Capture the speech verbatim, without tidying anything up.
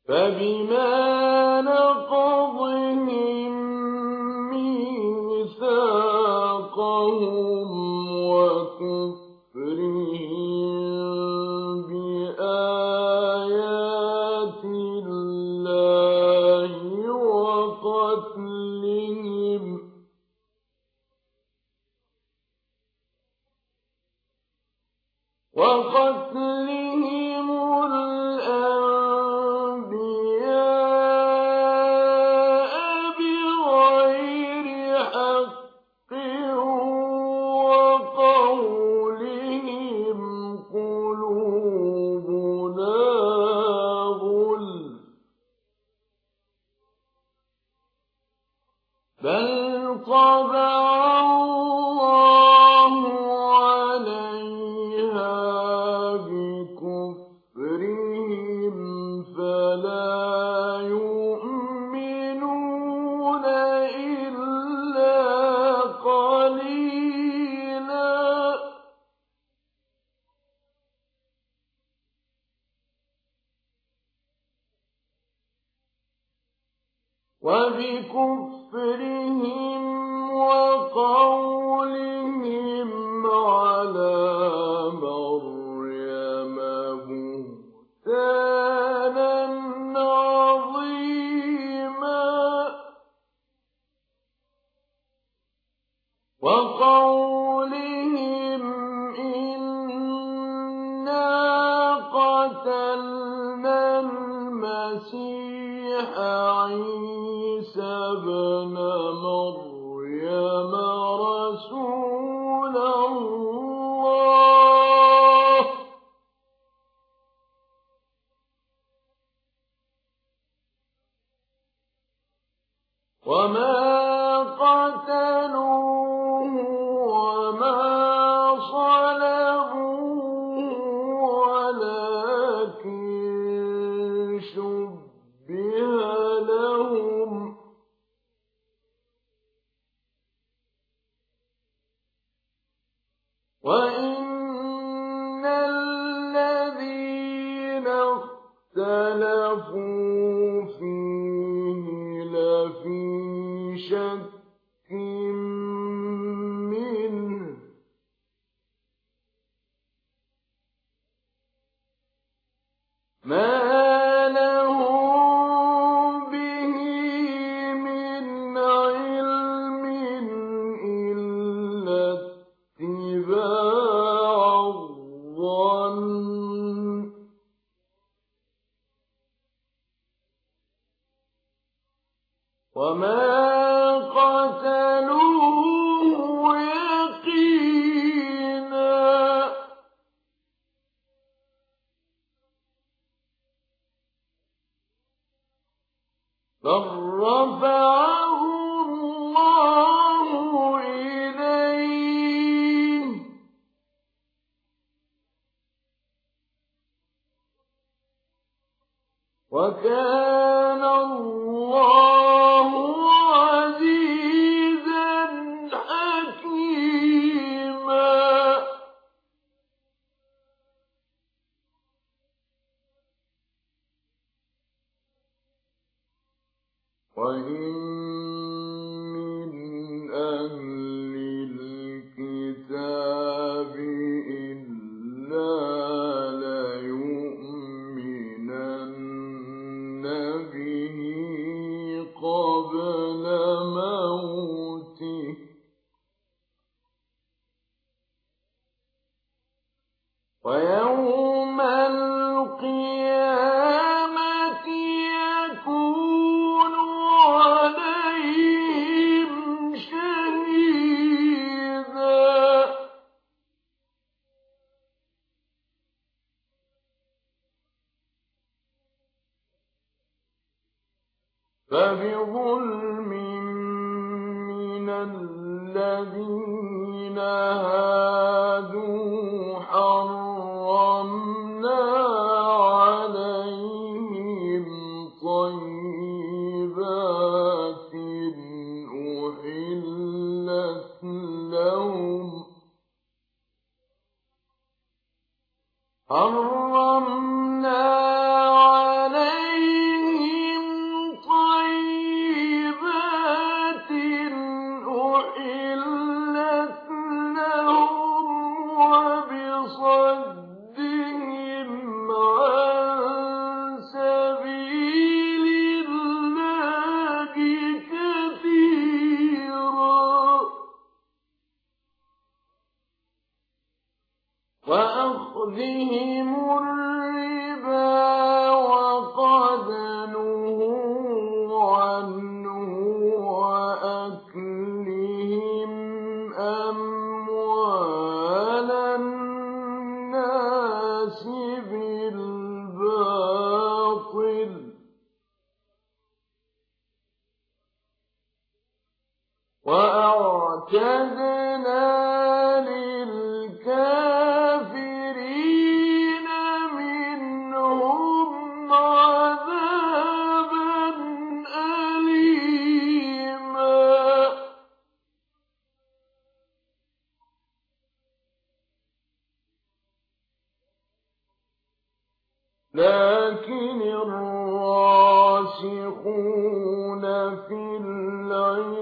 فبما نقضهم ميثاقهم وكفرهم بآيات الله وقتلهم وقتلهم الأنبياء بغير حق وقولهم قلوبنا غلف بل طبع الله عليها بكفرهم فلا يؤمنون إلا قليلا وبكفرهم وقولهم على مريم بهتانا عظيما وقولهم إنا قتلنا المسيح عيسى ابن مريم رسول الله وما قتلوه وما صلبوه ولكن شبه لهم وإن الذين اختلفوا فيه لفي شك منه ما لهم به من علم إلا اتباع الظن وما قتلوه يقينا بل رفعه الله إليه وكان الله عزيزا حكيما وإن من أهل الكتاب إلا ليؤمنن به قبل موته ويوم القيامة يكون عليهم شهيدا فبظلم من الذين هادوا حرمنا عليهم طيبات أحلت لهم حرمنا عليهم وَأَعْتَدْنَا لِلْكَافِرِينَ مِنْهُمْ عَذَابًا أَلِيمًا. لكن الراسخون في العلم